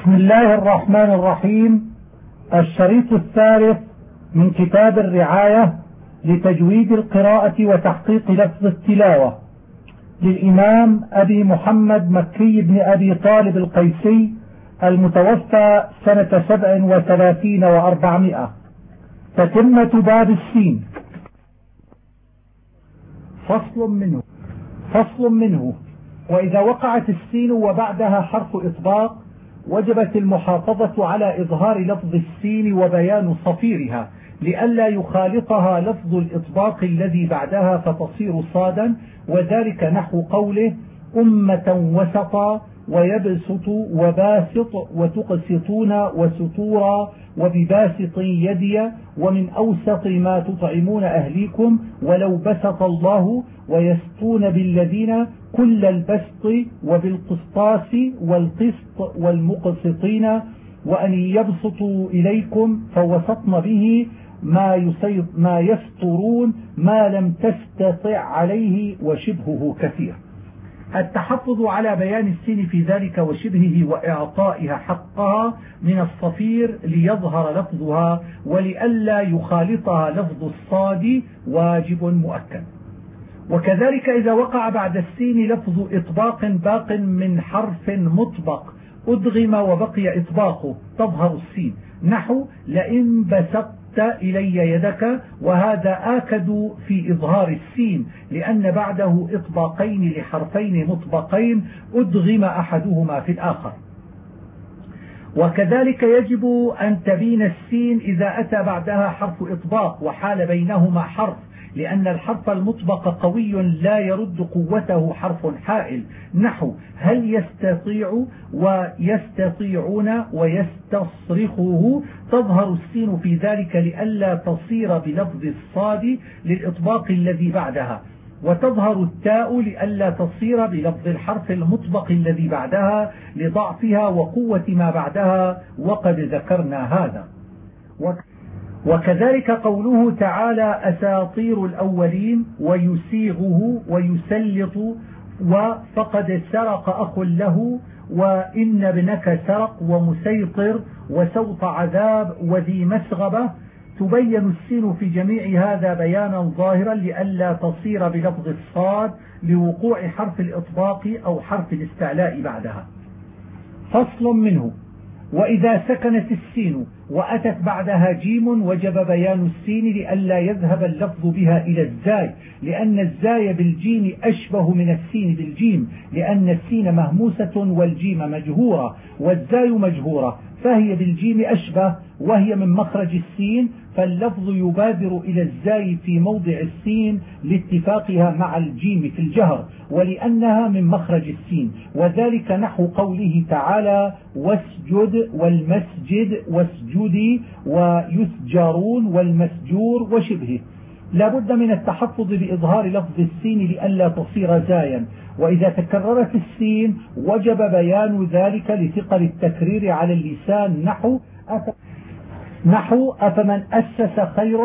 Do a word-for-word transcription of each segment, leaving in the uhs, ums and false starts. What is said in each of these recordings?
بسم الله الرحمن الرحيم. الشريط الثالث من كتاب الرعاية لتجويد القراءة وتحقيق لفظ التلاوة للإمام أبي محمد مكي بن أبي طالب القيسي المتوفى سنة سبع وثلاثين وأربعمائة. تتمة باب السين. فصل منه فصل منه وإذا وقعت السين وبعدها حرف إطباق وجبت المحافظة على إظهار لفظ السين وبيان صفيرها لئلا يخالطها لفظ الإطباق الذي بعدها فتصير صادا، وذلك نحو قوله أمة وسطا ويبسط وباسط وتقسطون وسطورا وبباسط يدي ومن أوسط ما تطعمون أهليكم ولو بسط الله ويسطون بالذين كل البسط وبالقسطاس والقسط والمقسطين وأن يبسطوا إليكم فوسطن به ما, ما يسطرون ما لم تستطع عليه وشبهه كثير. التحفظ على بيان السين في ذلك وشبهه وإعطائها حقها من الصفير ليظهر لفظها ولئلا يخالطها لفظ الصاد واجب مؤكد. وكذلك إذا وقع بعد السين لفظ إطباق باق من حرف مطبق أدغم وبقي إطباقه تظهر السين، نحو لئن بسطت إلي يدك، وهذا آكد في إظهار السين لأن بعده إطباقين لحرفين مطبقين أدغم أحدهما في الآخر. وكذلك يجب أن تبين السين إذا أتى بعدها حرف إطباق وحال بينهما حرف، لأن الحرف المطبق قوي لا يرد قوته حرف حائل، نحو هل يستطيع ويستطيعون ويستصرخه تظهر السين في ذلك لئلا تصير بلفظ الصاد للإطباق الذي بعدها، وتظهر التاء لئلا تصير بلفظ الحرف المطبق الذي بعدها لضعفها وقوة ما بعدها، وقد ذكرنا هذا. وكذلك قوله تعالى أساطير الأولين ويسيغه ويسلط وفقد سرق أخ له وإن ابنك سرق ومسيطر وسوط عذاب وذي مسغبة، تبين السين في جميع هذا بيانا ظاهرا لئلا تصير بلفظ الصاد لوقوع حرف الإطباق أو حرف الاستعلاء بعدها. فصل منه وإذا سكنت السين وأتت بعدها جيم وجب بيان السين لئلا يذهب اللفظ بها إلى الزاي، لأن الزاي بالجيم أشبه من السين بالجيم، لأن السين مهموسة والجيم مجهورة والزاي مجهورة، فهي بالجيم أشبه وهي من مخرج السين، فاللفظ يبادر إلى الزاي في موضع السين لاتفاقها مع الجيم في الجهر ولأنها من مخرج السين، وذلك نحو قوله تعالى واسجد والمسجد واسجدي ويسجرون والمسجور وشبهه. لا بد من التحفظ بإظهار لفظ السين لئلا تصير زايا، وإذا تكررت السين وجب بيان ذلك لثقل التكرير على اللسان، نحو نحو أفمن أسس خير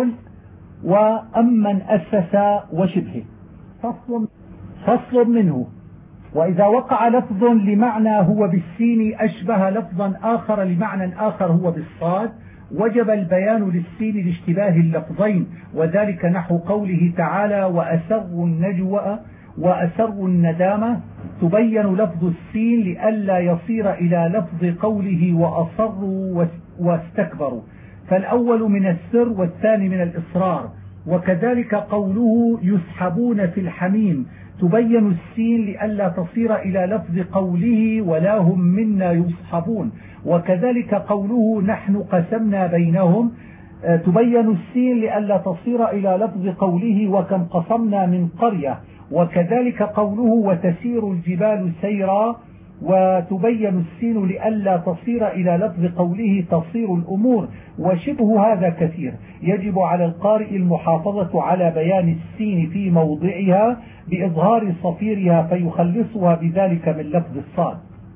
وأمن أسس وشبهه. فصل, فصل منه وإذا وقع لفظ لمعنى هو بالسين أشبه لفظا آخر لمعنى آخر هو بالصاد وجب البيان للسين لاشتباه اللفظين، وذلك نحو قوله تعالى وأسروا النجوى وأسروا الندامة، تبين لفظ السين لئلا يصير إلى لفظ قوله وأصروا واستكبروا، فالأول من السر والثاني من الإصرار. وكذلك قوله يسحبون في الحميم، تبين السين لئلا تصير إلى لفظ قوله ولا هم منا يصحبون. وكذلك قوله نحن قسمنا بينهم، تبين السين لئلا تصير إلى لفظ قوله وكم قصمنا من قرية. وكذلك قوله وتسير الجبال سيرا، وتبين السين لئلا تصير إلى لفظ قوله تصير الأمور، وشبه هذا كثير. يجب على القارئ المحافظة على بيان السين في موضعها بإظهار صفيرها فيخلصها بذلك من لفظ الصاد.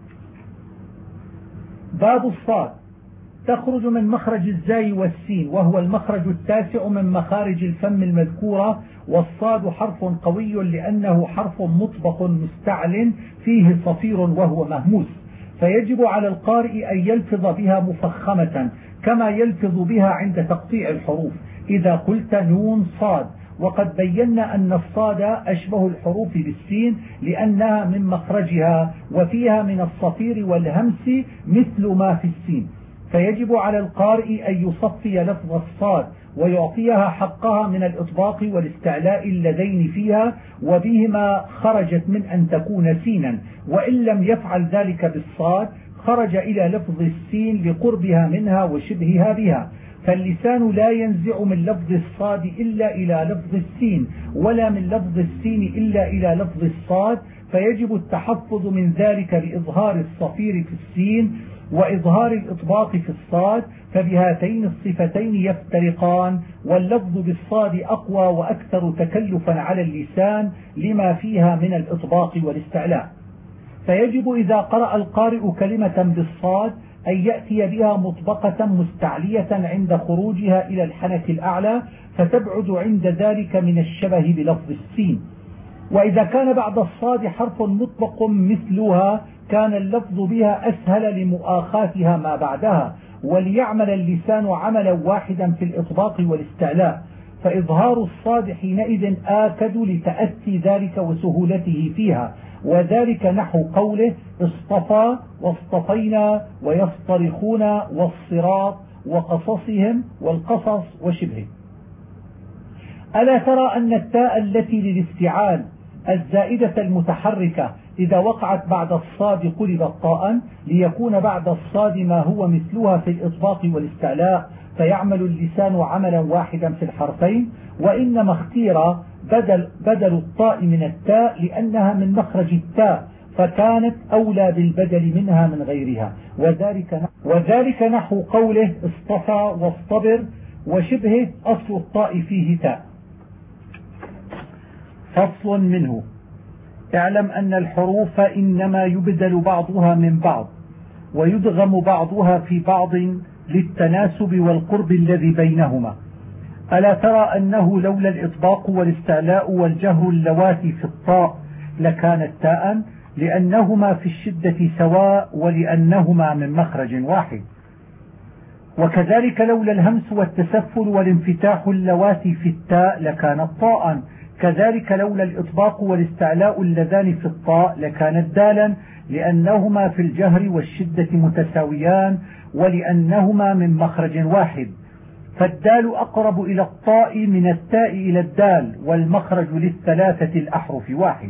باب الصاد تخرج من مخرج الزاي والسين، وهو المخرج التاسع من مخارج الفم المذكورة، والصاد حرف قوي لأنه حرف مطبق مستعل فيه صفير وهو مهموس، فيجب على القارئ أن يلفظ بها مفخمة كما يلفظ بها عند تقطيع الحروف إذا قلت نون صاد. وقد بينا أن الصاد أشبه الحروف بالسين لأنها من مخرجها وفيها من الصفير والهمس مثل ما في السين، فيجب على القارئ أن يصفي لفظ الصاد ويعطيها حقها من الإطباق والاستعلاء اللذين فيها وبهما خرجت من أن تكون سينا، وإن لم يفعل ذلك بالصاد خرج إلى لفظ السين لقربها منها وشبهها بها. فاللسان لا ينزع من لفظ الصاد إلا إلى لفظ السين ولا من لفظ السين إلا إلى لفظ الصاد، فيجب التحفظ من ذلك بإظهار الصفير في السين وإظهار الإطباق في الصاد، فبهاتين الصفتين يفترقان، واللفظ بالصاد أقوى وأكثر تكلفا على اللسان لما فيها من الإطباق والاستعلاء. فيجب إذا قرأ القارئ كلمة بالصاد أن يأتي بها مطبقة مستعلية عند خروجها إلى الحنك الأعلى فتبعد عند ذلك من الشبه بلفظ السين. وإذا كان بعد الصاد حرف مطبق مثلها كان اللفظ بها أسهل لمؤاخاتها ما بعدها، وليعمل اللسان عملا واحدا في الإطباق والاستعلاء، فإظهار الصاد حينئذ آكد لتأتي ذلك وسهولته فيها، وذلك نحو قوله اصطفى واصطفينا ويصطرخون والصراط وقصصهم والقصص وشبهه. ألا ترى أن التاء التي للافتعال الزائدة المتحركة إذا وقعت بعد الصاد قلبت طاء ليكون بعد الصاد ما هو مثلها في الإطباق والاستعلاء، فيعمل اللسان عملا واحدا في الحرفين، وإنما اختير بدل, بدل الطاء من التاء لأنها من مخرج التاء فكانت أولى بالبدل منها من غيرها، وذلك, وذلك نحو قوله اصطفى واصطبر وشبهه أصل الطاء فيه تاء. فصل منه: اعلم أن الحروف إنما يبدل بعضها من بعض ويدغم بعضها في بعض للتناسب والقرب الذي بينهما. ألا ترى أنه لولا الإطباق والاستعلاء والجهر اللواتي في الطاء لكانت تاء لأنهما في الشدة سواء ولأنهما من مخرج واحد. وكذلك لولا الهمس والتسفل والانفتاح اللواتي في التاء لكانت طاء، كذلك لولا الإطباق والاستعلاء اللذان في الطاء لكانت دالا لأنهما في الجهر والشدة متساويان ولأنهما من مخرج واحد. فالدال أقرب إلى الطاء من التاء إلى الدال، والمخرج للثلاثة الأحرف واحد.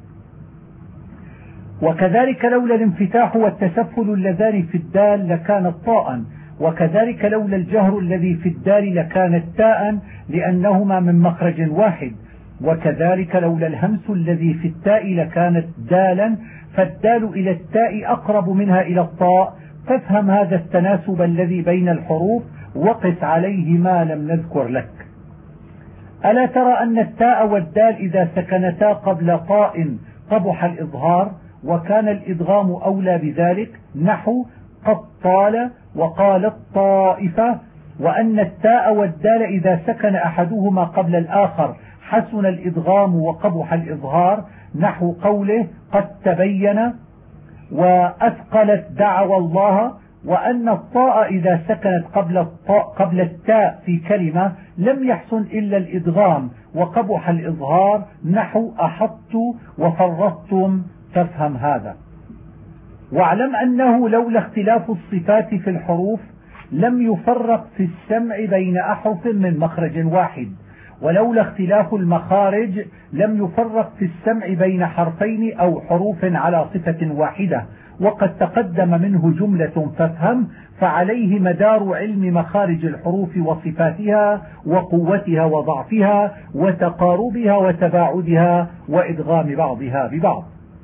وكذلك لولا الانفتاح والتسفل اللذان في الدال لكانت طاء، وكذلك لولا الجهر الذي في الدال لكانت تاء لأنهما من مخرج واحد. وكذلك لولا الهمس الذي في التاء لكانت دالا، فالدال إلى التاء أقرب منها إلى الطاء. فافهم هذا التناسب الذي بين الحروف وقس عليه ما لم نذكر لك. ألا ترى أن التاء والدال إذا سكنتا قبل طاء قبح الإظهار، وكان الإدغام أولى بذلك نحو قد طال وقالت طائفة، وأن التاء والدال إذا سكن أحدهما قبل الآخر حسن الإدغام وقبح الإظهار نحو قوله قد تبين وأثقلت دعوى الله. وأن الطاء إذا سكنت قبل الطاء قبل التاء في كلمة لم يحسن إلا الإدغام وقبح الإظهار نحو أحط وفرطتم. فافهم هذا. واعلم أنه لولا اختلاف الصفات في الحروف لم يفرق في السمع بين أحرف من مخرج واحد، ولولا اختلاف المخارج لم يفرق في السمع بين حرفين أو حروف على صفة واحدة، وقد تقدم منه جملة فافهم، فعليه مدار علم مخارج الحروف وصفاتها وقوتها وضعفها وتقاربها وتباعدها وإدغام بعضها ببعض.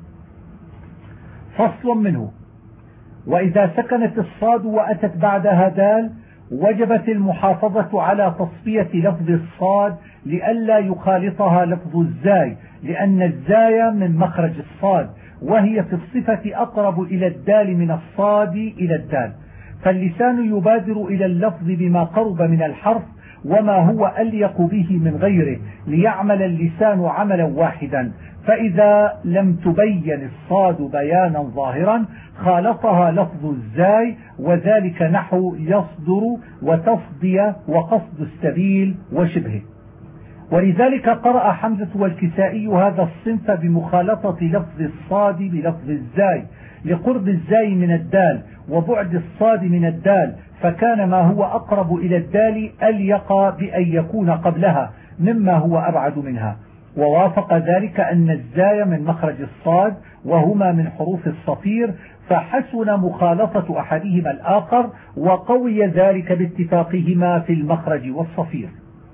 فصل منه: وإذا سكنت الصاد وأتت بعدها دال وجبت المحافظة على تصفية لفظ الصاد لئلا يخالطها لفظ الزاي، لأن الزاي من مخرج الصاد وهي في الصفة أقرب إلى الدال من الصاد إلى الدال، فاللسان يبادر إلى اللفظ بما قرب من الحرف وما هو أليق به من غيره ليعمل اللسان عملا واحدا، فإذا لم تبين الصاد بيانا ظاهرا خالطها لفظ الزاي، وذلك نحو يصدر وتصدي وقصد السبيل وشبهه. ولذلك قرأ حمزة والكسائي هذا الصنف بمخالطة لفظ الصاد بلفظ الزاي لقرب الزاي من الدال وبعد الصاد من الدال، فكان ما هو أقرب إلى الدال أليق بأن يكون قبلها مما هو أبعد منها. ووافق ذلك أن الزاي من مخرج الصاد وهما من حروف الصفير، فحسن مخالطة أحدهما الآخر، وقوي ذلك باتفاقهما في المخرج والصفير.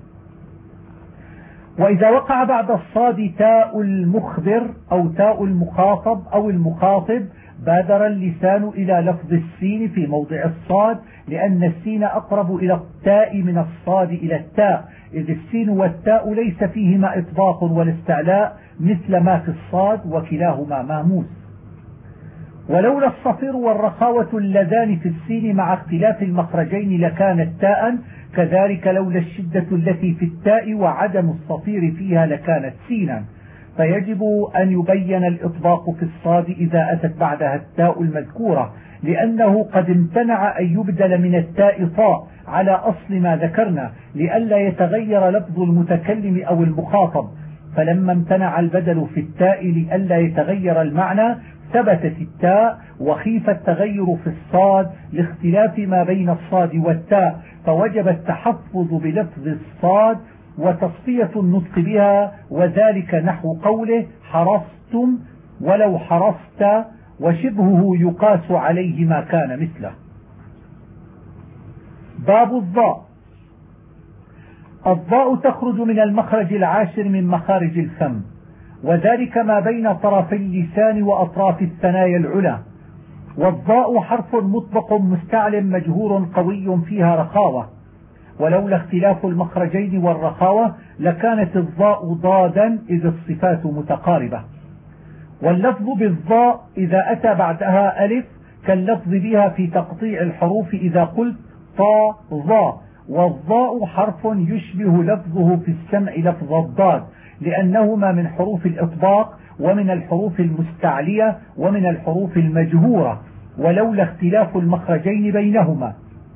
وإذا وقع بعد الصاد تاء المخبر أو تاء المخاطب أو المخاطب بادر اللسان إلى لفظ السين في موضع الصاد، لأن السين أقرب إلى التاء من الصاد إلى التاء، إذ السين والتاء ليس فيهما إطباق ولا استعلاء مثل ما في الصاد، وكلاهما ماموس. ولولا الصفير والرخاوة اللذان في السين مع اختلاف المخرجين لكانت تاء، كذلك لولا الشدة التي في التاء وعدم الصفير فيها لكانت سينا. فيجب أن يبين الإطباق في الصاد إذا أتت بعدها التاء المذكورة، لأنه قد امتنع أن يبدل من التاء طاء على أصل ما ذكرنا لئلا يتغير لفظ المتكلم أو المخاطب، فلما امتنع البدل في التاء لئلا يتغير المعنى ثبتت التاء، وخيف التغير في الصاد لاختلاف ما بين الصاد والتاء، فوجب التحفظ بلفظ الصاد وتصفية النطق بها، وذلك نحو قوله حرصتم ولو حرصت، وشبهه يقاس عليه ما كان مثله. باب الضاء. الضاء تخرج من المخرج العاشر من مخارج الفم، وذلك ما بين طرفي اللسان وأطراف الثنايا العلى. والضاء حرف مطبق مستعل مجهور قوي فيها رخاوة، ولولا اختلاف المخرجين والرخاوة لكانت الضاء ضادا إذ الصفات متقاربة. واللفظ بالضاء إذا أتى بعدها ألف كاللفظ بها في تقطيع الحروف إذا قلت طا ضاء. والضاء حرف يشبه لفظه في السمع لفظ الضاد، لأنهما من حروف الإطباق ومن الحروف المستعلية ومن الحروف المجهورة، ولولا اختلاف المخرجين بينهما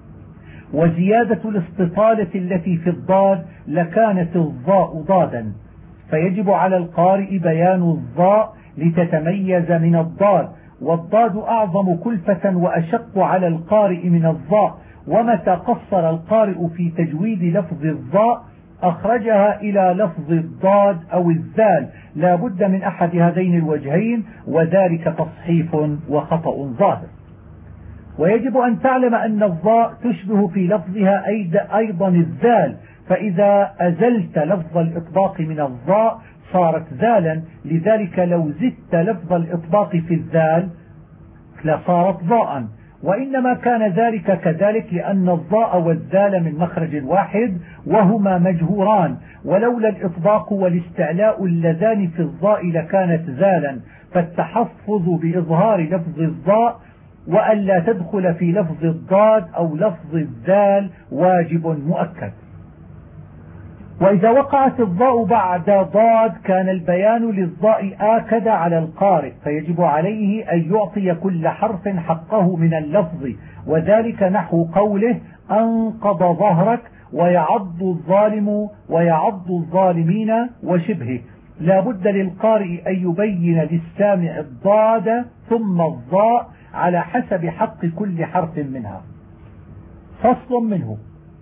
وزيادة الاستطالة التي في الضاد لكانت الضاء ضادا. فيجب على القارئ بيان الضاء لتتميز من الضاد، والضاد أعظم كلفة وأشق على القارئ من الضاء، ومتى قصر القارئ في تجويد لفظ الضاء أخرجها إلى لفظ الضاد أو الذال، لا بد من أحد هذين الوجهين، وذلك تصحيف وخطأ ظاهر. ويجب أن تعلم أن الضاء تشبه في لفظها أيضا الذال، فإذا أزلت لفظ الإطباق من الضاء صارت ذالا، لذلك لو زدت لفظ الإطباق في الذال لصارت ضاء، وإنما كان ذلك كذلك لأن الضاء والذال من مخرج واحد وهما مجهوران، ولولا الإطباق والاستعلاء اللذان في الضاء لكانت ذالا، فالتحفظ بإظهار لفظ الضاء وأن لا تدخل في لفظ الضاد أو لفظ الذال واجب مؤكد. وإذا وقعت الضاء بعد ضاد كان البيان للضاء آكد على القارئ، فيجب عليه أن يعطي كل حرف حقه من اللفظ، وذلك نحو قوله أنقض ظهرك ويعض الظالم ويعض الظالمين وشبهه. لا بد للقارئ أن يبين للسامع الضاد ثم الضاء على حسب حق كل حرف منها. فصل منه.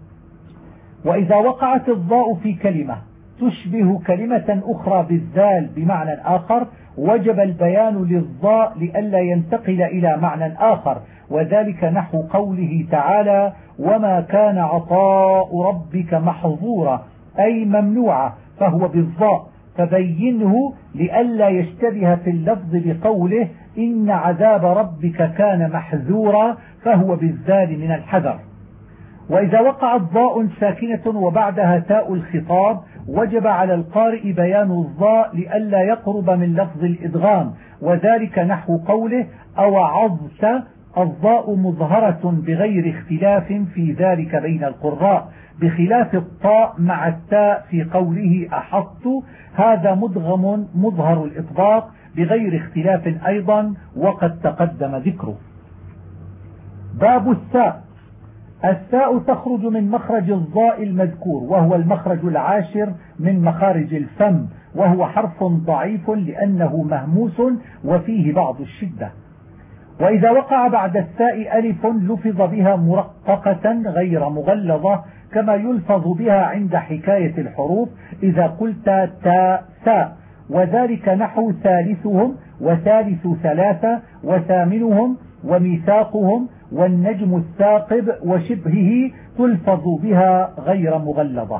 وإذا وقعت الضاء في كلمة تشبه كلمة أخرى بالذال بمعنى آخر وجب البيان للضاء لئلا ينتقل إلى معنى آخر، وذلك نحو قوله تعالى وما كان عطاء ربك محظورا أي ممنوعا، فهو بالضاء، فبينه لئلا يشتبه في اللفظ بقوله إن عذاب ربك كان محذورا، فهو بالذال من الحذر. وإذا وقعت ضاء ساكنة وبعدها تاء الخطاب وجب على القارئ بيان الضاء لئلا يقرب من لفظ الإدغام، وذلك نحو قوله أوعظت الضاء مظهرة بغير اختلاف في ذلك بين القراء، بخلاف الطاء مع التاء في قوله أحط، هذا مدغم مظهر الإطباق بغير اختلاف أيضا وقد تقدم ذكره. باب الساء. الساء تخرج من مخرج الضاء المذكور، وهو المخرج العاشر من مخارج الفم، وهو حرف ضعيف لأنه مهموس وفيه بعض الشدة. وإذا وقع بعد الساء ألف لفظ بها مرققة غير مغلظة، كما يلفظ بها عند حكاية الحروف إذا قلت تاء ساء، وذلك نحو ثالثهم وثالث ثلاثة وثامنهم وميثاقهم والنجم الثاقب وشبهه، تلفظ بها غير مغلظة.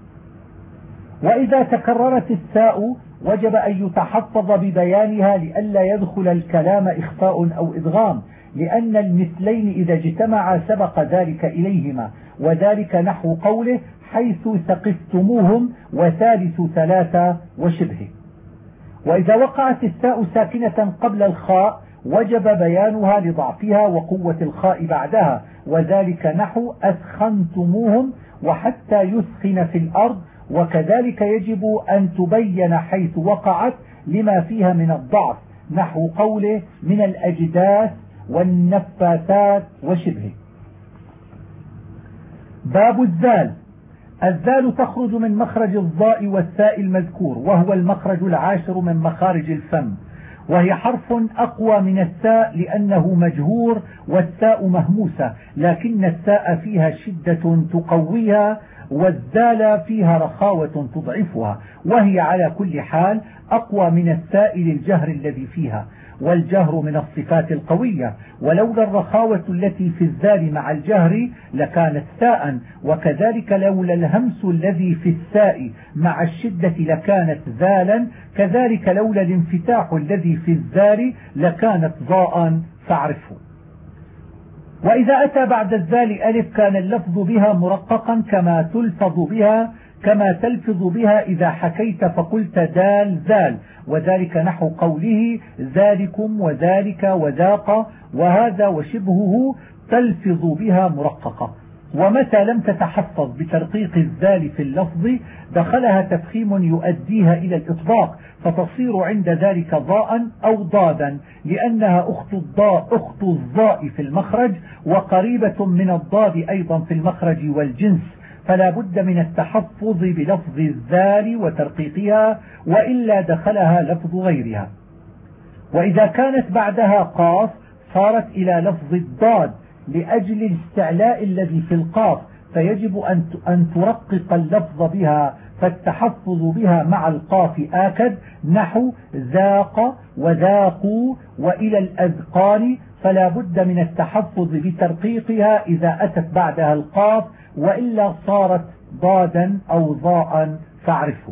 وإذا تكررت الساء وجب أن يتحفظ ببيانها لئلا يدخل الكلام إخفاء أو إدغام، لأن المثلين إذا اجتمعا سبق ذلك إليهما، وذلك نحو قوله حيث ثقفتموهم وثالث ثلاثة وشبهه. وإذا وقعت الساء ساكنة قبل الخاء وجب بيانها لضعفها وقوة الخاء بعدها، وذلك نحو أسخنتموهم وحتى يسخن في الأرض، وكذلك يجب أن تبين حيث وقعت لما فيها من الضعف، نحو قوله من الأجداث والنفاثات وشبهه. باب الذال. الذال تخرج من مخرج الضاء والثاء المذكور، وهو المخرج العاشر من مخارج الفم، وهي حرف أقوى من الثاء لأنه مجهور والثاء مهموسة، لكن الثاء فيها شدة تقويها والذال فيها رخاوة تضعفها، وهي على كل حال أقوى من الثاء للجهر الذي فيها، والجهر من الصفات القوية، ولولا الرخاوة التي في الذال مع الجهر لكانت ثاء، وكذلك لولا الهمس الذي في الثاء مع الشدة لكانت ذالا، كذلك لولا الانفتاح الذي في الذال لكانت ضاء فاعرفه. وإذا أتى بعد الذال ألف كان اللفظ بها مرققا كما تلفظ بها كما تلفظ بها إذا حكيت فقلت دال ذال، وذلك نحو قوله ذلكم وذلك وذاق وهذا وشبهه، تلفظ بها مرققة. ومتى لم تتحفظ بترقيق الذال في اللفظ دخلها تفخيم يؤديها إلى الإطباق، فتصير عند ذلك ضاء أو ضادا، لأنها أخت الضاء أخت الضاء في المخرج، وقريبة من الضاد أيضا في المخرج والجنس، فلا بد من التحفظ بلفظ الذال وترقيقها، وإلا دخلها لفظ غيرها. وإذا كانت بعدها قاف صارت إلى لفظ الضاد لأجل الاستعلاء الذي في القاف، فيجب أن ترقق اللفظ بها، فالتحفظ بها مع القاف آكد، نحو ذاق وذاقوا وإلى الأذقان، فلا بد من التحفظ بترقيقها إذا أتت بعدها القاف، وإلا صارت ضادا أو ضاء فاعرفه.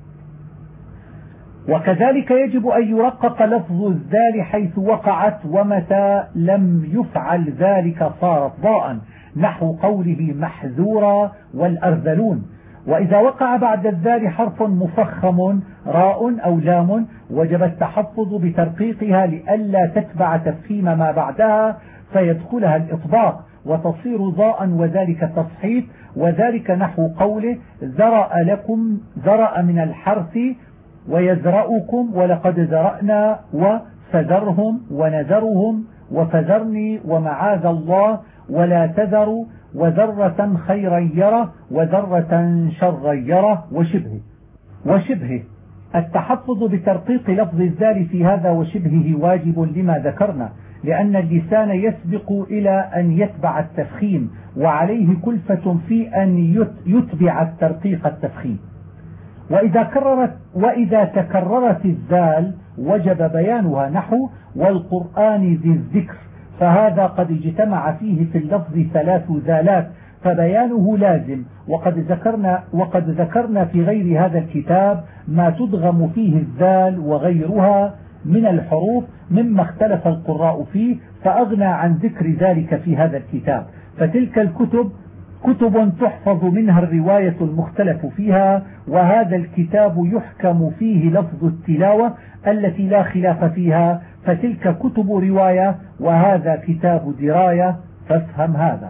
وكذلك يجب أن يرقق لفظ الذال حيث وقعت، ومتى لم يفعل ذلك صارت ضاء، نحو قوله محذورا والأرذلون. وإذا وقع بعد الذال حرف مفخم راء أو لام وجب التحفظ بترقيقها لئلا تتبع تفخيم ما بعدها فيدخلها الإطباق وتصير ضاء، وذلك تصحيف، وذلك نحو قوله ذرأ لكم ذرأ من الحرث ويزرأكم ولقد ذرأنا وفذرهم ونذرهم وفذرني ومعاذ الله ولا تذروا وذرة خيرا يره وذرة شرا يره وشبهه. وشبهه التحفظ بترقيق لفظ الذال في هذا وشبهه واجب لما ذكرنا، لأن اللسان يسبق إلى أن يتبع التفخيم، وعليه كلفة في أن يتبع الترقيق التفخيم. وإذا كررت وإذا تكررت الذال وجب بيانها، نحو والقرآن ذي الذكر، فهذا قد اجتمع فيه في اللفظ ثلاث ذالات فبيانه لازم. وقد ذكرنا وقد ذكرنا في غير هذا الكتاب ما تدغم فيه الذال وغيرها من الحروف مما اختلف القراء فيه، فأغنى عن ذكر ذلك في هذا الكتاب. فتلك الكتب كتب تحفظ منها الرواية المختلف فيها، وهذا الكتاب يحكم فيه لفظ التلاوة التي لا خلاف فيها، فتلك كتب رواية وهذا كتاب دراية، فافهم هذا.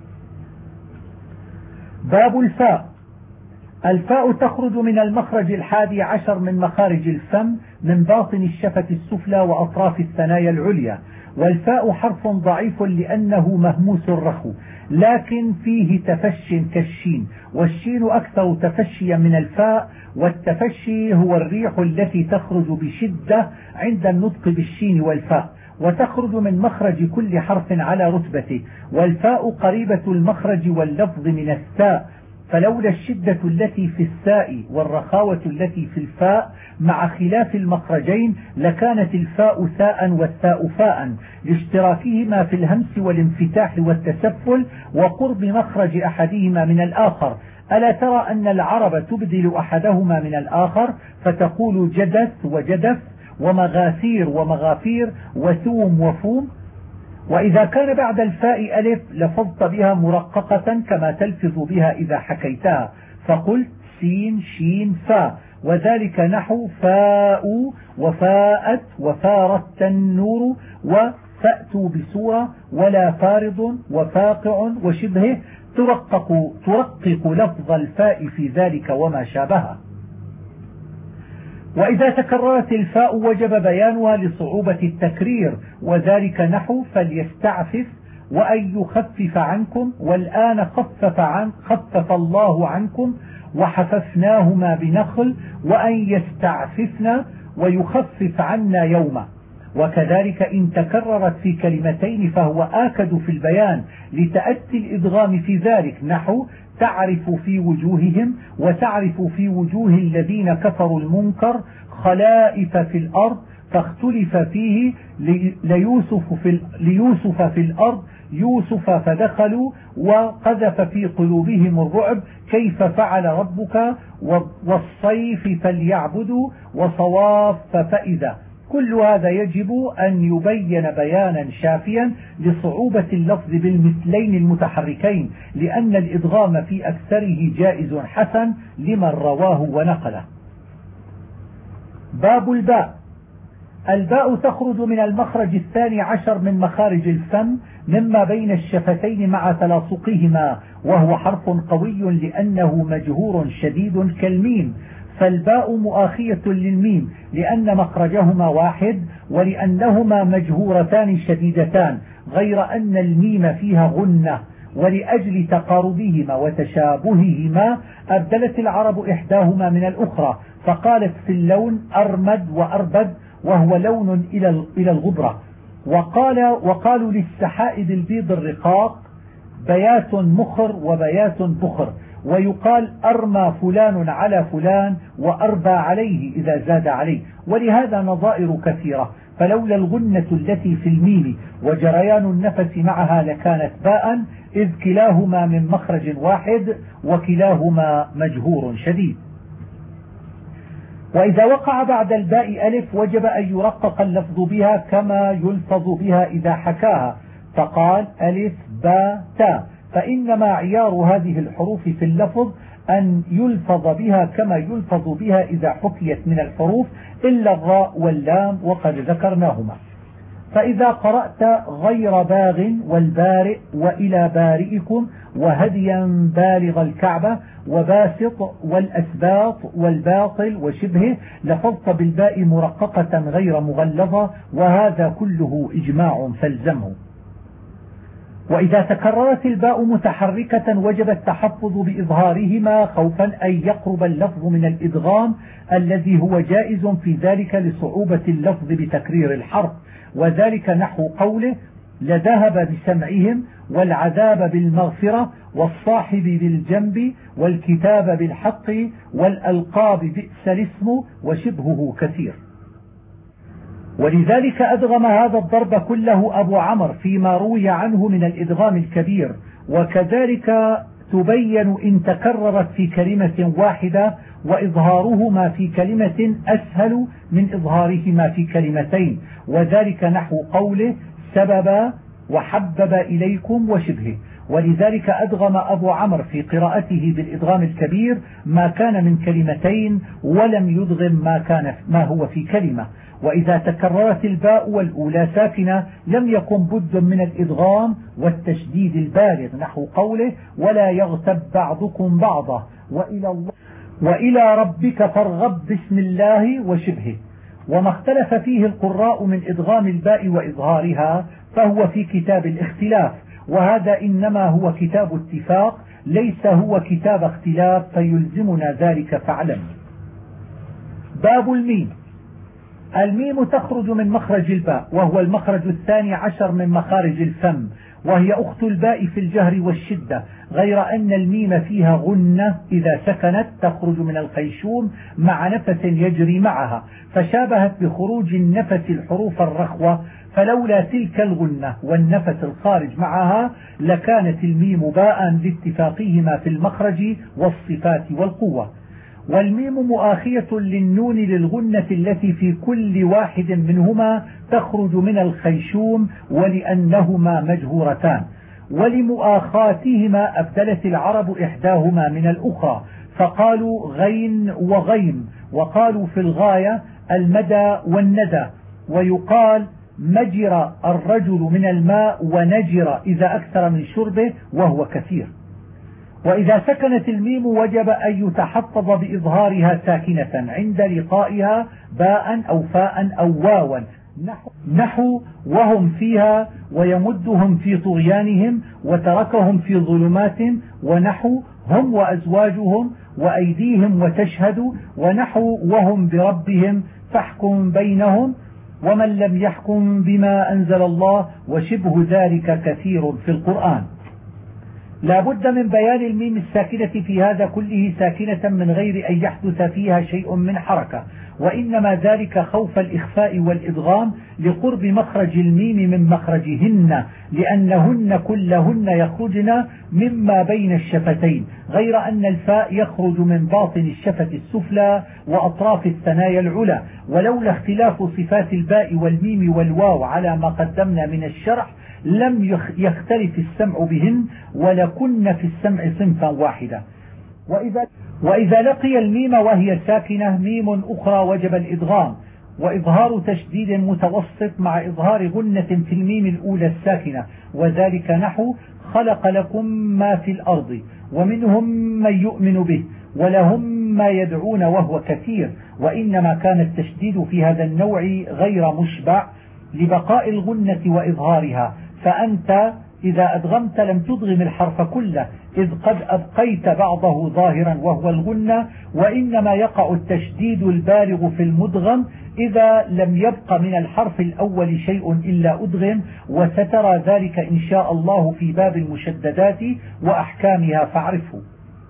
باب الفاء. الفاء تخرج من المخرج الحادي عشر من مخارج الفم من باطن الشفة السفلى وأطراف الثنايا العليا. والفاء حرف ضعيف لأنه مهموس الرخو، لكن فيه تفش كالشين، والشين أكثر تفشيا من الفاء، والتفشي هو الريح التي تخرج بشدة عند النطق بالشين والفاء، وتخرج من مخرج كل حرف على رتبته. والفاء قريبة المخرج واللفظ من الساء، فلولا الشدة التي في الساء والرخاوة التي في الفاء مع خلاف المخرجين لكانت الفاء ثاء والثاء فاء، لاشتراكهما في الهمس والانفتاح والتسفل وقرب مخرج أحدهما من الآخر. ألا ترى أن العرب تبدل أحدهما من الآخر فتقول جدث وجدف ومغاثير ومغافير وثوم وفوم؟ وإذا كان بعد الفاء ألف لفظت بها مرققة كما تلفظ بها إذا حكيتها، فقلت سين شين فاء، وذلك نحو فاء وفاءت وفارت التنور وفأتوا بسورة ولا فارض وفاقع وشبهه، ترقق, ترقق لفظ الفاء في ذلك وما شابهه. وإذا تكررت الفاء وجب بيانها لصعوبة التكرير، وذلك نحو فليستعفف وأن يخفف عنكم، والآن خفف, عن خفف الله عنكم وحففناهما بنخل، وأن يستعففنا ويخفف عنا يوما. وكذلك إن تكررت في كلمتين فهو آكد في البيان لتأتي الإدغام في ذلك، نحو تعرف في وجوههم وتعرف في وجوه الذين كفروا المنكر خلائف في الأرض، فاختلف فيه ليوسف في, ليوسف في الأرض يوسف فدخلوا وقذف في قلوبهم الرعب كيف فعل ربك، والصيف فليعبدوا وصواف فإذا. كل هذا يجب أن يبين بيانا شافيا لصعوبة اللفظ بالمثلين المتحركين، لأن الإدغام في أكثره جائز حسن لمن رواه ونقله. باب الباء. الباء تخرج من المخرج الثاني عشر من مخارج الفم مما بين الشفتين مع تلاصقهما، وهو حرف قوي لأنه مجهور شديد كالميم، فالباء مؤاخية للميم لأن مخرجهما واحد ولأنهما مجهورتان شديدتان، غير أن الميم فيها غنة، ولأجل تقاربهما وتشابههما أبدلت العرب إحداهما من الأخرى، فقالت في اللون أرمد وأربد وهو لون إلى الغبرة. وقال وقالوا للسحائب البيض الرقاق بيات مخر وبيات بخر، ويقال أرمى فلان على فلان وأربى عليه إذا زاد عليه، ولهذا نظائر كثيرة، فلولا الغنة التي في الميم وجريان النفس معها لكانت باء، إذ كلاهما من مخرج واحد وكلاهما مجهور شديد. وإذا وقع بعد الباء ألف وجب أن يرقق اللفظ بها كما يلفظ بها إذا حكاها، فقال ألف باء تاء، فإنما عيار هذه الحروف في اللفظ أن يلفظ بها كما يلفظ بها إذا حكيت من الحروف إلا الراء واللام وقد ذكرناهما. فإذا قرأت غير باغ والبارئ وإلى بارئكم وهديا بالغ الكعبة وباسط والأسباط والباطل وشبهه لفظت بالباء مرققة غير مغلظة، وهذا كله إجماع فالزمه. وإذا تكررت الباء متحركة وجب التحفظ بإظهارهما خوفا أن يقرب اللفظ من الإدغام الذي هو جائز في ذلك لصعوبة اللفظ بتكرير الحرف، وذلك نحو قوله لذهب بسمعهم والعذاب بالمغفرة والصاحب بالجنب والكتاب بالحق والألقاب بئس الاسم وشبهه كثير. ولذلك أدغم هذا الضرب كله أبو عمرو فيما روي عنه من الإدغام الكبير، وكذلك تبين إن تكررت في كلمة واحدة، وإظهارهما في كلمة أسهل من إظهارهما في كلمتين، وذلك نحو قوله سبب وحبب إليكم وشبهه. ولذلك أدغم أبو عمرو في قراءته بالإدغام الكبير ما كان من كلمتين ولم يدغم ما كان ما هو في كلمة. وإذا تكررت الباء والأولى ساكنة لم يكن بد من الإدغام والتشديد البالغ، نحو قوله ولا يغتب بعضكم بعضا وإلى, الله وإلى ربك فارغب بسم الله وشبهه. وما اختلف فيه القراء من إدغام الباء وإظهارها فهو في كتاب الاختلاف، وهذا إنما هو كتاب اتفاق ليس هو كتاب اختلاف، فيلزمنا ذلك فاعلم. باب الميم. الميم تخرج من مخرج الباء، وهو المخرج الثاني عشر من مخارج الفم، وهي أخت الباء في الجهر والشدة، غير أن الميم فيها غنة إذا سكنت تخرج من الخيشوم مع نفس يجري معها، فشابهت بخروج النفس الحروف الرخوة، فلولا تلك الغنة والنفس الخارج معها لكانت الميم باء لاتفاقهما في المخرج والصفات والقوة. والميم مؤاخية للنون للغنة التي في كل واحد منهما تخرج من الخيشوم، ولأنهما مجهورتان. ولمؤاخاتهما أبدلت العرب إحداهما من الأخرى، فقالوا غين وغيم، وقالوا في الغاية المدى والندى، ويقال مجر الرجل من الماء ونجر إذا أكثر من شربه وهو كثير. وإذا سكنت الميم وجب أن يتحفظ بإظهارها ساكنة عند لقائها باء أو فاء أو واوا، نحو وهم فيها ويمدهم في طغيانهم وتركهم في ظلمات، ونحو هم وأزواجهم وأيديهم وتشهد، ونحو وهم بربهم فاحكم بينهم ومن لم يحكم بما أنزل الله، وشبه ذلك كثير في القرآن. لا بد من بيان الميم الساكنة في هذا كله ساكنة من غير أن يحدث فيها شيء من حركة، وإنما ذلك خوف الإخفاء والإدغام لقرب مخرج الميم من مخرجهن، لأنهن كلهن يخرجن مما بين الشفتين، غير أن الفاء يخرج من باطن الشفة السفلى وأطراف الثنايا العلى. ولولا اختلاف صفات الباء والميم والواو على ما قدمنا من الشرح لم يختلف السمع بهن، ولكن في السمع صنفا واحدا. وإذا, وإذا لقي الميم وهي ساكنة ميم أخرى وجب الإدغام وإظهار تشديد متوسط مع إظهار غنة في الميم الأولى الساكنة، وذلك نحو خلق لكم ما في الأرض ومنهم من يؤمن به ولهم ما يدعون وهو كثير. وإنما كان التشديد في هذا النوع غير مشبع لبقاء الغنة وإظهارها، فأنت إذا أدغمت لم تدغم الحرف كله، إذ قد أبقيت بعضه ظاهرا وهو الغنة، وإنما يقع التشديد البالغ في المدغم إذا لم يبق من الحرف الأول شيء إلا أدغم، وسترى ذلك إن شاء الله في باب المشددات وأحكامها فاعرفه.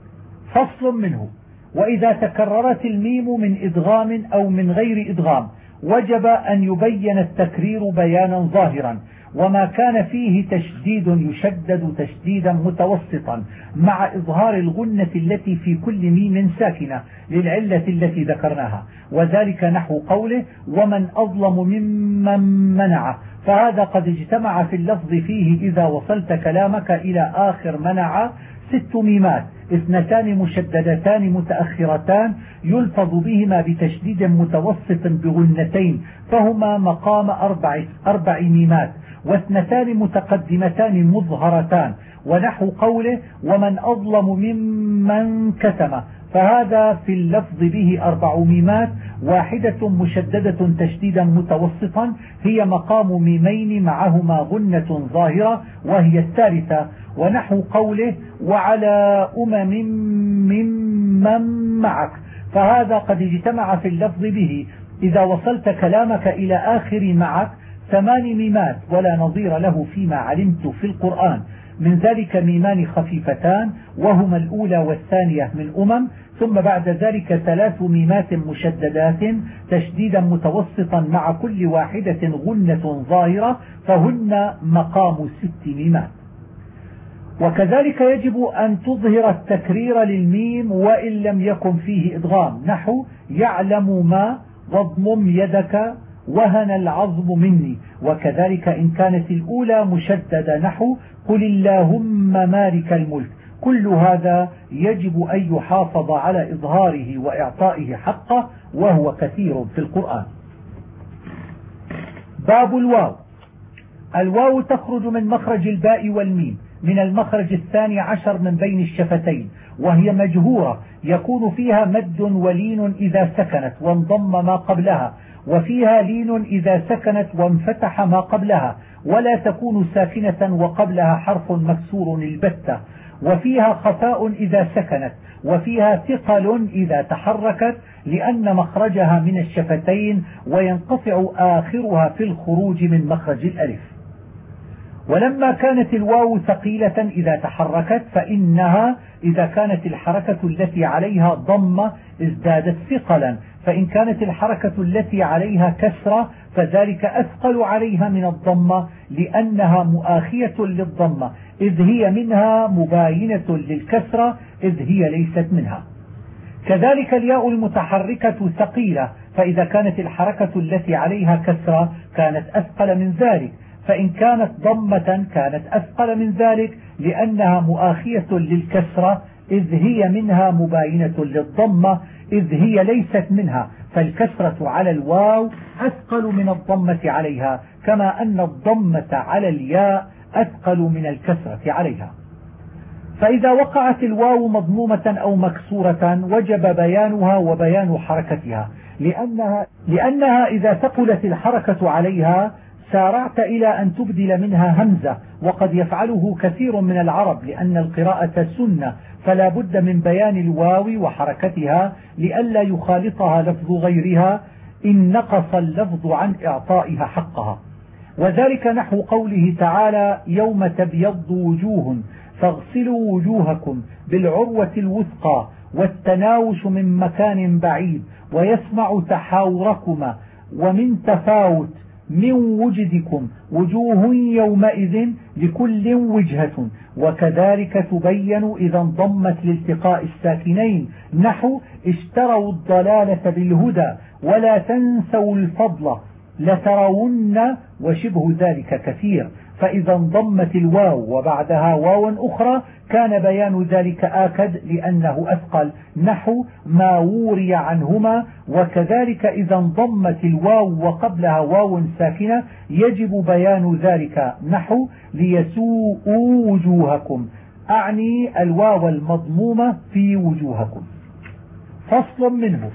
فصل منه. وإذا تكررت الميم من إدغام أو من غير إدغام وجب أن يبين التكرير بيانا ظاهرا، وما كان فيه تشديد يشدد تشديدا متوسطا مع إظهار الغنة التي في كل ميم ساكنة للعلة التي ذكرناها، وذلك نحو قوله ومن أظلم ممن منع، فهذا قد اجتمع في اللفظ فيه إذا وصلت كلامك إلى آخر منع ست ميمات، اثنتان مشددتان متأخرتان يلفظ بهما بتشديد متوسط بغنتين، فهما مقام أربع, أربع ميمات، واثنتان متقدمتان مظهرتان، ونحو قوله ومن أظلم ممن كتم، فهذا في اللفظ به أربع ميمات، واحدة مشددة تشديدا متوسطا هي مقام ميمين معهما غنة ظاهرة وهي الثالثة، ونحو قوله وعلى أمم ممن معك، فهذا قد اجتمع في اللفظ به إذا وصلت كلامك إلى آخر معك ثمان ميمات ولا نظير له فيما علمت في القرآن، من ذلك ميمان خفيفتان وهما الأولى والثانية من أمم، ثم بعد ذلك ثلاث ميمات مشددات تشديدا متوسطا مع كل واحدة غنة ظاهرة، فهن مقام ست ميمات. وكذلك يجب أن تظهر التكرير للميم وإن لم يكن فيه إدغام، نحو يعلم ما واضمم يدك وهن العظم مني، وكذلك إن كانت الأولى مشددة نحو قل اللهم مالك الملك. كل هذا يجب أن يحافظ على إظهاره وإعطائه حقه، وهو كثير في القرآن. باب الواو. الواو تخرج من مخرج الباء والميم من المخرج الثاني عشر من بين الشفتين، وهي مجهورة يكون فيها مد ولين إذا سكنت وانضم ما قبلها، وفيها لين إذا سكنت وانفتح ما قبلها، ولا تكون ساكنة وقبلها حرف مكسور البتة، وفيها خفاء إذا سكنت، وفيها ثقل إذا تحركت لأن مخرجها من الشفتين وينقطع آخرها في الخروج من مخرج الألف. ولما كانت الواو ثقيلة إذا تحركت فإنها إذا كانت الحركة التي عليها ضمة ازدادت ثقلا، فإن كانت الحركة التي عليها كسرة فذلك أثقل عليها من الضمة لأنها مؤاخية للضمة، إذ هي منها مباينة للكسرة إذ هي ليست منها. كذلك الياء المتحركة ثقيلة، فإذا كانت الحركة التي عليها كسرة كانت أثقل من ذلك، فإن كانت ضمة كانت أثقل من ذلك لأنها مؤاخية للكسرة إذ هي منها مباينة للضمة إذ هي ليست منها، فالكسرة على الواو أثقل من الضمة عليها، كما أن الضمة على الياء أثقل من الكسرة عليها. فإذا وقعت الواو مضمومة أو مكسورة وجب بيانها وبيان حركتها، لأنها, لأنها إذا ثقلت الحركة عليها سارعت إلى أن تبدل منها همزة، وقد يفعله كثير من العرب لأن القراءة سنة، فلا بد من بيان الواو وحركتها لئلا يخالطها لفظ غيرها إن نقص اللفظ عن إعطائها حقها. وذلك نحو قوله تعالى يوم تبيض وجوه فاغسلوا وجوهكم بالعروة الوثقى والتناوش من مكان بعيد ويسمع تحاوركما ومن تفاوت من وجدكم وجوه يومئذ لكل وجهة، وكذلك تبين إذا انضمت لالتقاء الساكنين نحو اشتروا الضلالة بالهدى ولا تنسوا الفضل لترون وشبه ذلك كثير. فإذا انضمت الواو وبعدها واو أخرى كان بيان ذلك آكد لأنه أثقل نحو ما وري عنهما. وكذلك إذا انضمت الواو وقبلها واو ساكنة يجب بيان ذلك نحو ليسوءوا وجوهكم، أعني الواو المضمومة في وجوهكم. فصل منه.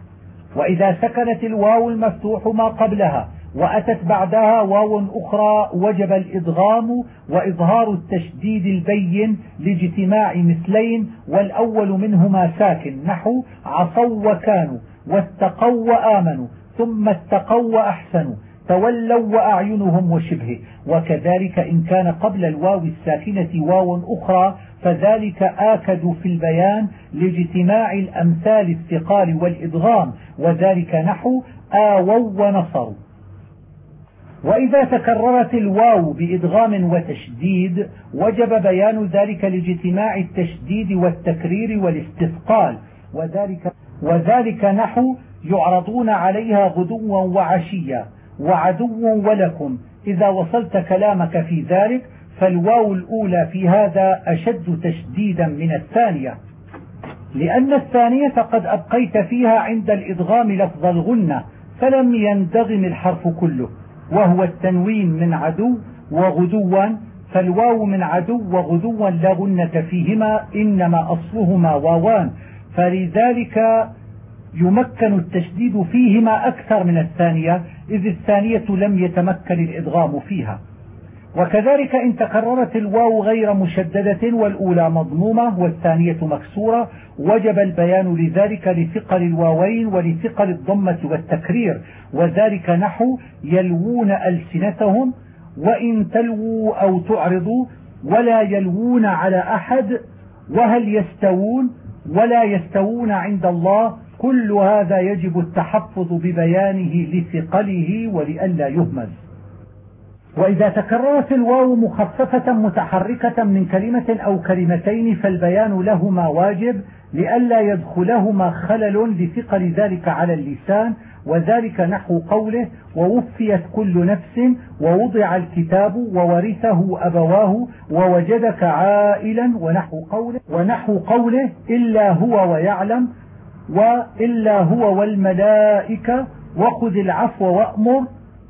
وإذا سكنت الواو المفتوح ما قبلها وأتت بعدها واو أخرى وجب الإدغام وإظهار التشديد البين لاجتماع مثلين والأول منهما ساكن نحو عصوا وكانوا واتقوا وآمنوا ثم اتقوا وأحسنوا تولوا وأعينهم وشبهه. وكذلك إن كان قبل الواو الساكنة واو أخرى فذلك آكد في البيان لاجتماع الأمثال الثقال والإدغام، وذلك نحو آووا ونصروا. وإذا تكررت الواو بإدغام وتشديد وجب بيان ذلك لاجتماع التشديد والتكرير والاستثقال، وذلك, وذلك نحو يعرضون عليها غدوا وعشيا وعدو ولكم. إذا وصلت كلامك في ذلك فالواو الأولى في هذا أشد تشديدا من الثانية، لأن الثانية قد أبقيت فيها عند الإدغام لفظ الغنة فلم يندغم الحرف كله، وهو التنوين من عدو وغدوا، فالواو من عدو وغدوا لا غنة فيهما إنما أصلهما واوان، فلذلك يمكن التشديد فيهما أكثر من الثانية إذ الثانية لم يتمكن الإدغام فيها. وكذلك إن تكررت الواو غير مشددة والأولى مضمومة والثانية مكسورة وجب البيان لذلك لثقل الواوين ولثقل الضمة والتكرير، وذلك نحو يلوون ألسنتهم وإن تلووا أو تعرضوا ولا يلوون على أحد وهل يستوون ولا يستوون عند الله. كل هذا يجب التحفظ ببيانه لثقله ولئلا يهمز. وإذا تكررت الواو مخففة متحركة من كلمة أو كلمتين فالبيان لهما واجب لئلا يدخلهما خلل لثقل ذلك على اللسان، وذلك نحو قوله ووفيت كل نفس ووضع الكتاب وورثه أبواه ووجدك عائلا، ونحو قوله, ونحو قوله إلا هو ويعلم وإلا هو والملائكة وخذ العفو وأمر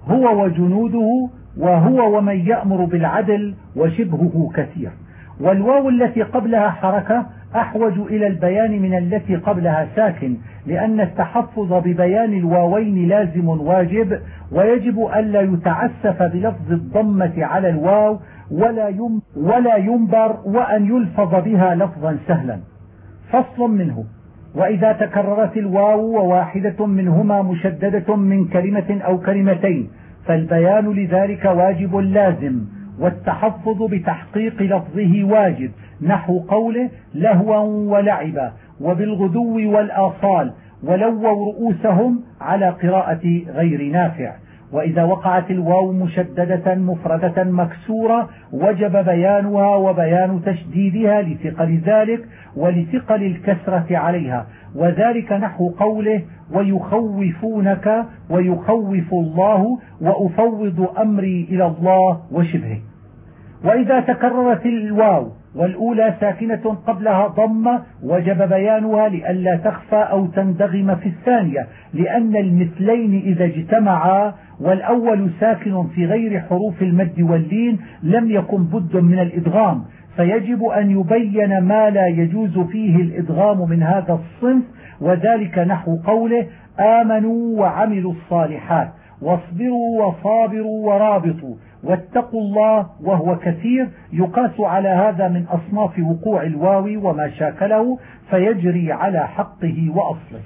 هو وجنوده وهو ومن يأمر بالعدل وشبهه كثير. والواو التي قبلها حركة أحوج إلى البيان من التي قبلها ساكن، لأن التحفظ ببيان الواوين لازم واجب، ويجب ألا يتعسف بلفظ الضمة على الواو ولا ينبر وأن يلفظ بها لفظا سهلا. فصل منه: وإذا تكررت الواو وواحدة منهما مشددة من كلمة أو كلمتين فالبيان لذلك واجب لازم، والتحفظ بتحقيق لفظه واجب، نحو قوله لهوا ولعبا، وبالغدو والآصال، ولووا رؤوسهم على قراءة غير نافع. وإذا وقعت الواو مشددة مفردة مكسورة وجب بيانها وبيان تشديدها لثقل ذلك ولثقل الكسرة عليها، وذلك نحو قوله ويخوفونك ويخوف الله وأفوض أمري إلى الله وشبهه. وإذا تكررت الواو والأولى ساكنة قبلها ضمة وجب بيانها لئلا تخفى أو تندغم في الثانية، لأن المثلين إذا اجتمعا والأول ساكن في غير حروف المد واللين لم يكن بد من الإدغام، فيجب أن يبين ما لا يجوز فيه الإدغام من هذا الصنف، وذلك نحو قوله آمنوا وعملوا الصالحات واصبروا وصابروا ورابطوا واتقوا الله، وهو كثير يقاس على هذا من أصناف وقوع الواو وما شاكله فيجري على حقه وأصله.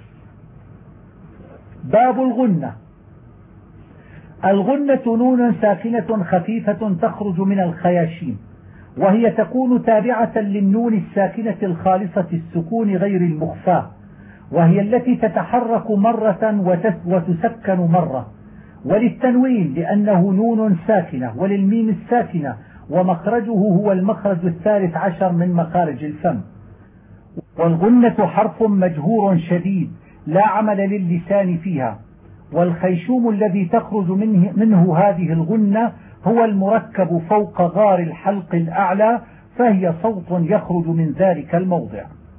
باب الغنة. الغنة نون ساكنة خفيفة تخرج من الخياشيم، وهي تكون تابعة للنون الساكنة الخالصة السكون غير المخفاة، وهي التي تتحرك مرة وتسكن مرة، وللتنوين لأنه نون ساكنة، وللميم الساكنة، ومخرجه هو المخرج الثالث عشر من مخارج الفم. والغنة حرف مجهور شديد لا عمل للسان فيها، والخيشوم الذي تخرج منه, منه هذه الغنة هو المركب فوق غار الحلق الأعلى، فهي صوت يخرج من ذلك الموضع.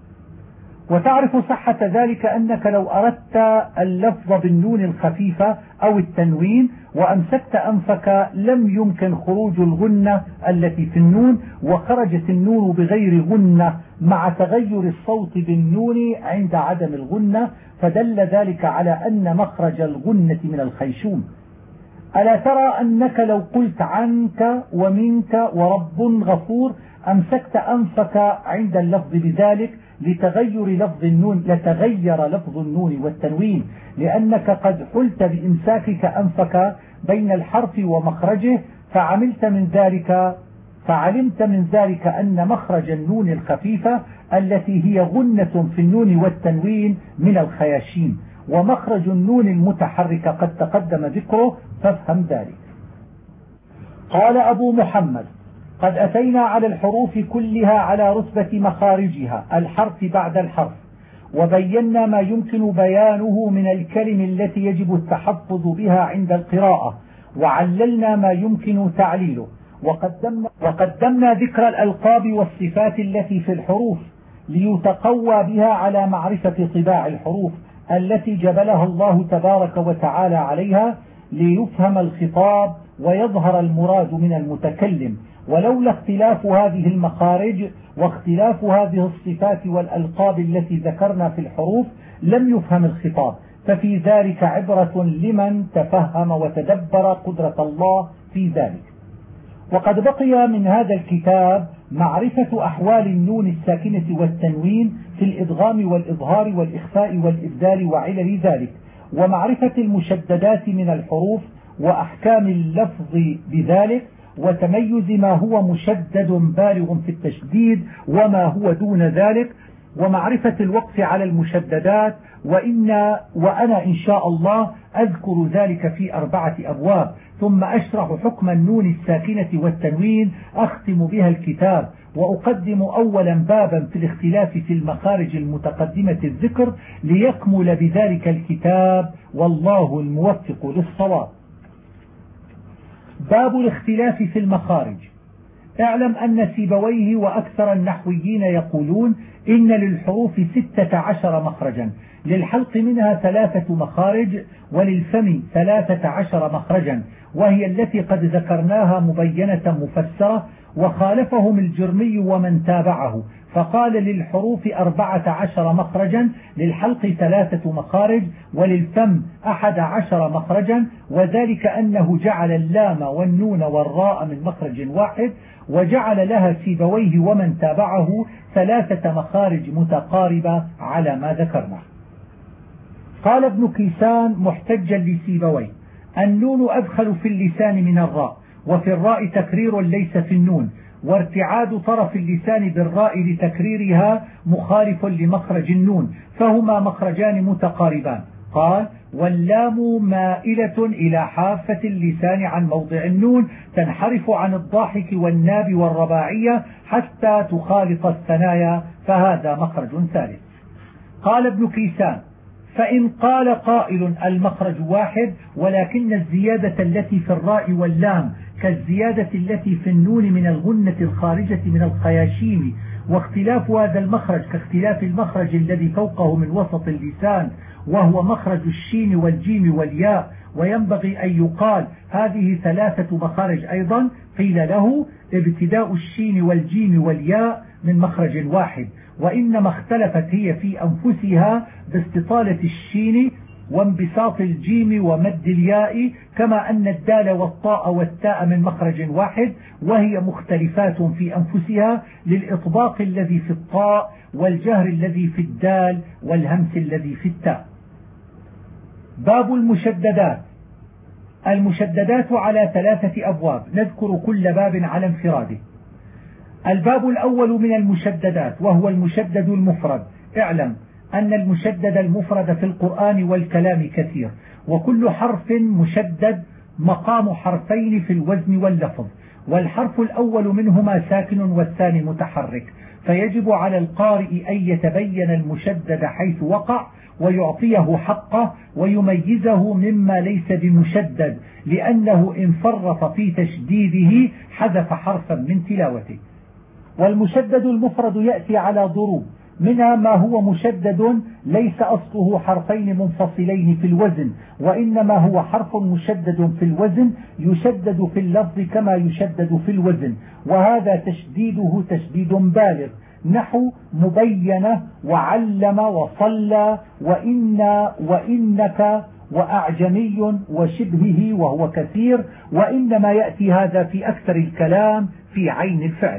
وتعرف صحة ذلك أنك لو أردت اللفظ بالنون الخفيفة أو التنوين وأمسكت أنفك لم يمكن خروج الغنة التي في النون، وخرجت النون بغير غنة مع تغير الصوت بالنون عند عدم الغنة، فدل ذلك على أن مخرج الغنة من الخيشوم. ألا ترى أنك لو قلت عنك ومنك ورب غفور أمسكت أنفك عند اللفظ بذلك لتغير لفظ النون لتغير لفظ النون والتنوين، لأنك قد حلت بإمساكك أنفك بين الحرف ومخرجه، فعملت من ذلك فعلمت من ذلك أن مخرج النون الخفيفة التي هي غنة في النون والتنوين من الخياشيم، ومخرج النون المتحرك قد تقدم ذكره، فافهم ذلك. قال أبو محمد: قد أتينا على الحروف كلها على رتبة مخارجها الحرف بعد الحرف، وبينا ما يمكن بيانه من الكلم التي يجب التحفظ بها عند القراءة، وعللنا ما يمكن تعليله، وقدمنا, وقدمنا ذكر الألقاب والصفات التي في الحروف ليتقوى بها على معرفة طباع الحروف التي جبلها الله تبارك وتعالى عليها ليفهم الخطاب ويظهر المراد من المتكلم. ولولا اختلاف هذه المخارج واختلاف هذه الصفات والألقاب التي ذكرنا في الحروف لم يفهم الخطاب، ففي ذلك عبرة لمن تفهم وتدبر قدرة الله في ذلك. وقد بقي من هذا الكتاب معرفة أحوال النون الساكنة والتنوين في الإدغام والإظهار والإخفاء والإبدال وعلل ذلك، ومعرفة المشددات من الحروف وأحكام اللفظ بذلك، وتميز ما هو مشدد بالغ في التشديد وما هو دون ذلك، ومعرفة الوقف على المشددات، وإن وأنا إن شاء الله أذكر ذلك في أربعة أبواب، ثم أشرح حكم النون الساكنة والتنوين أختم بها الكتاب، وأقدم أولا بابا في الاختلاف في المخارج المتقدمة الذكر ليكمل بذلك الكتاب، والله الموفق للصواب. باب الاختلاف في المخارج. اعلم أن سيبويه وأكثر النحويين يقولون إن للحروف ستة عشر مخرجا، للحلق منها ثلاثة مخارج وللفم ثلاثة عشر مخرجا، وهي التي قد ذكرناها مبينة مفسرة. وخالفهم الجرمي ومن تابعه فقال للحروف أربعة عشر مخرجا، للحلق ثلاثة مخارج وللفم أحد عشر مخرجا، وذلك أنه جعل اللام والنون والراء من مخرج واحد، وجعل لها سيبويه ومن تابعه ثلاثة مخارج متقاربة على ما ذكرنا. قال ابن كيسان محتجا لسيبويه: النون أدخل في اللسان من الراء، وفي الراء تكرير ليس في النون، وارتعاد طرف اللسان بالراء لتكريرها مخالف لمخرج النون، فهما مخرجان متقاربان. قال: واللام مائلة إلى حافة اللسان عن موضع النون، تنحرف عن الضاحك والناب والرباعية حتى تخالط الثنايا، فهذا مخرج ثالث. قال ابن كيسان: فإن قال قائل المخرج واحد، ولكن الزيادة التي في الراء واللام كالزيادة التي في النون من الغنة الخارجة من الخياشيم، واختلاف هذا المخرج كاختلاف المخرج الذي فوقه من وسط اللسان وهو مخرج الشين والجيم والياء، وينبغي أن يقال هذه ثلاثة مخارج أيضا. قيل له: ابتداء الشين والجيم والياء من مخرج واحد، وإنما اختلفت هي في أنفسها باستطالة الشين وانبساط الجيم ومد الياء، كما أن الدال والطاء والتاء من مخرج واحد، وهي مختلفات في أنفسها للإطباق الذي في الطاء والجهر الذي في الدال والهمس الذي في التاء. باب المشددات. المشددات على ثلاثة أبواب، نذكر كل باب على انفراده. الباب الأول من المشددات وهو المشدد المفرد. اعلم أن المشدد المفرد في القرآن والكلام كثير، وكل حرف مشدد مقام حرفين في الوزن واللفظ، والحرف الأول منهما ساكن والثاني متحرك، فيجب على القارئ أن يتبين المشدد حيث وقع ويعطيه حقه ويميزه مما ليس بمشدد، لأنه إن فرط في تشديده حذف حرفا من تلاوته. والمشدد المفرد يأتي على ضروب، منها ما هو مشدد ليس أصله حرفين منفصلين في الوزن، وإنما هو حرف مشدد في الوزن يشدد في اللفظ كما يشدد في الوزن، وهذا تشديده تشديد بالغ، نحو مبينة وعلم وصلى وإنا وإنك وأعجمي وشبهه وهو كثير، وإنما يأتي هذا في أكثر الكلام في عين الفعل.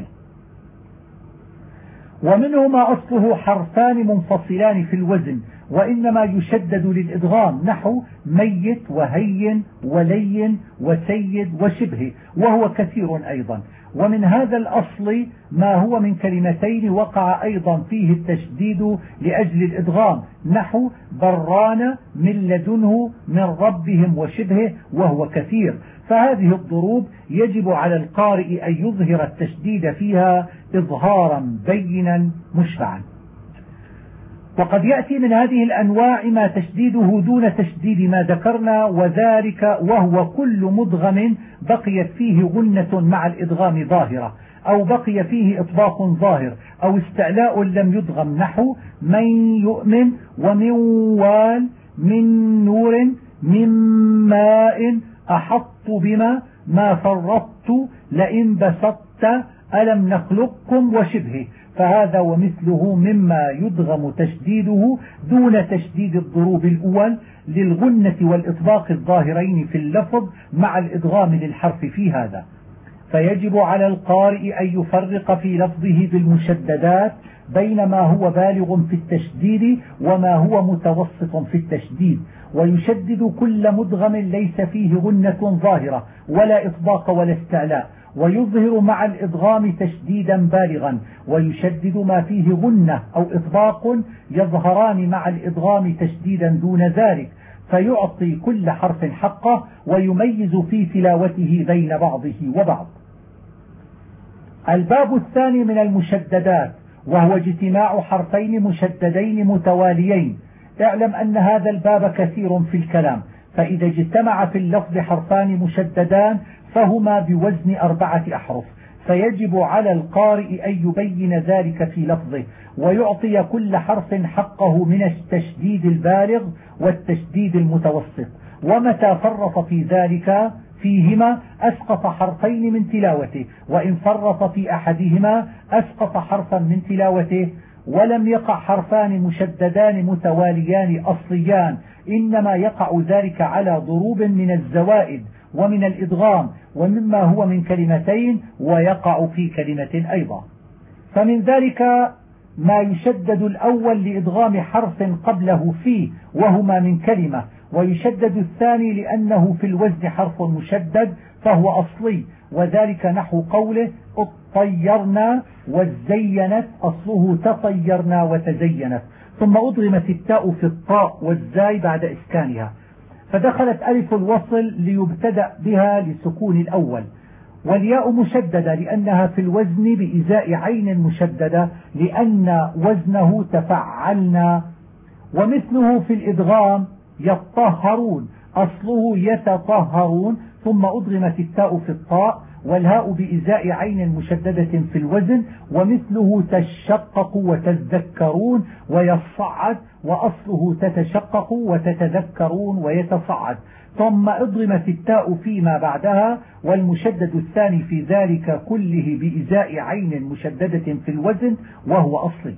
ومنهما أصله حرفان منفصلان في الوزن، وإنما يشدد للإدغام، نحو ميت وهين ولين وسيد وشبه، وهو كثير أيضا. ومن هذا الأصل ما هو من كلمتين وقع أيضا فيه التشديد لأجل الإدغام، نحو بران من لدنه من ربهم وشبهه، وهو كثير. فهذه الضروب يجب على القارئ أن يظهر التشديد فيها إظهارا بينا مشبعا. وقد يأتي من هذه الأنواع ما تشديده دون تشديد ما ذكرنا، وذلك وهو كل مدغم بقيت فيه غنة مع الإدغام ظاهرة، أو بقي فيه إطباق ظاهر، أو استعلاء لم يدغم، نحو من يؤمن ومن وال من نور من ماء أحط بما ما فرطت لئن بسطت ألم نخلقكم وشبهه، فهذا ومثله مما يدغم تشديده دون تشديد الضروب الأول للغنة والإطباق الظاهرين في اللفظ مع الإدغام للحرف في هذا. فيجب على القارئ أن يفرق في لفظه بالمشددات بين ما هو بالغ في التشديد وما هو متوسط في التشديد، ويشدد كل مدغم ليس فيه غنة ظاهرة ولا إطباق ولا استعلاء، ويظهر مع الإدغام تشديدا بالغا، ويشدد ما فيه غنة أو إطباق يظهران مع الإدغام تشديدا دون ذلك، فيعطي كل حرف حقه ويميز في تلاوته بين بعضه وبعض. الباب الثاني من المشددات وهو اجتماع حرفين مشددين متواليين. اعلم أن هذا الباب كثير في الكلام، فإذا اجتمع في اللفظ حرفان مشددان فهما بوزن أربعة أحرف، فيجب على القارئ أن يبين ذلك في لفظه ويعطي كل حرف حقه من التشديد البالغ والتشديد المتوسط، ومتى فرط في ذلك فيهما أسقط حرفين من تلاوته، وإن فرط في أحدهما أسقط حرفا من تلاوته. ولم يقع حرفان مشددان متواليان أصليان، إنما يقع ذلك على ضروب من الزوائد ومن الإدغام ومما هو من كلمتين، ويقع في كلمة أيضا. فمن ذلك ما يشدد الأول لإدغام حرف قبله فيه وهما من كلمة، ويشدد الثاني لأنه في الوزن حرف مشدد فهو أصلي، وذلك نحو قوله اطيرنا والزينت، أصله تطيرنا وتزينت، ثم أضغمت التاء في الطاء والزاي بعد إسكانها، فدخلت ألف الوصل ليبتدأ بها لسكون الأول. والياء مشددة لأنها في الوزن بإزاء عين مشددة لأن وزنه تفعلنا. ومثله في الإدغام يطهرون، أصله يتطهرون، ثم أضغمت التاء في الطاء والهاء بإزاء عين مشددة في الوزن، ومثله تشقق وتذكرون ويصعد، وأصله تتشقق وتتذكرون ويتصعد، ثم أضغمت التاء فيما بعدها، والمشدد الثاني في ذلك كله بإزاء عين مشددة في الوزن وهو أصلي.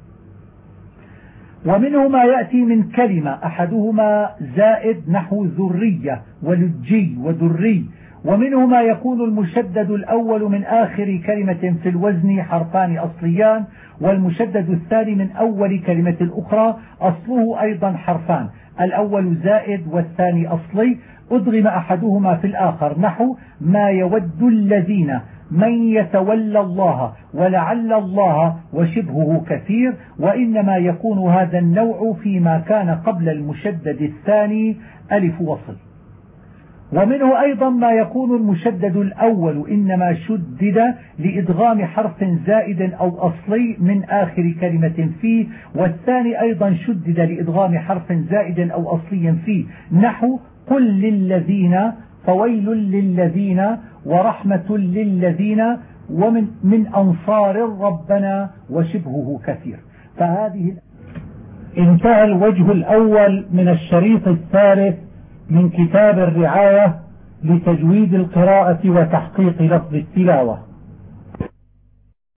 ومنه ما يأتي من كلمة أحدهما زائد نحو ذرية ولجي ودري. ومنه ما يكون المشدد الأول من آخر كلمة في الوزن حرفان أصليان، والمشدد الثاني من أول كلمة الأخرى أصله أيضا حرفان، الأول زائد والثاني أصلي، أدغم أحدهما في الآخر نحو ما يود الذين، من يتولى الله، ولعل الله وشبهه كثير، وإنما يكون هذا النوع فيما كان قبل المشدد الثاني ألف وصل. ومنه أيضا ما يكون المشدد الأول إنما شدد لإدغام حرف زائد أو أصلي من آخر كلمة فيه، والثاني أيضا شدد لإدغام حرف زائد أو أصلي فيه نحو قل للذين، فويل للذين، ورحمة للذين، ومن من أنصار ربنا وشبهه كثير. فهذه انتهى الوجه الأول من الشريط الثالث من كتاب الرعاية لتجويد القراءة وتحقيق لفظ التلاوة.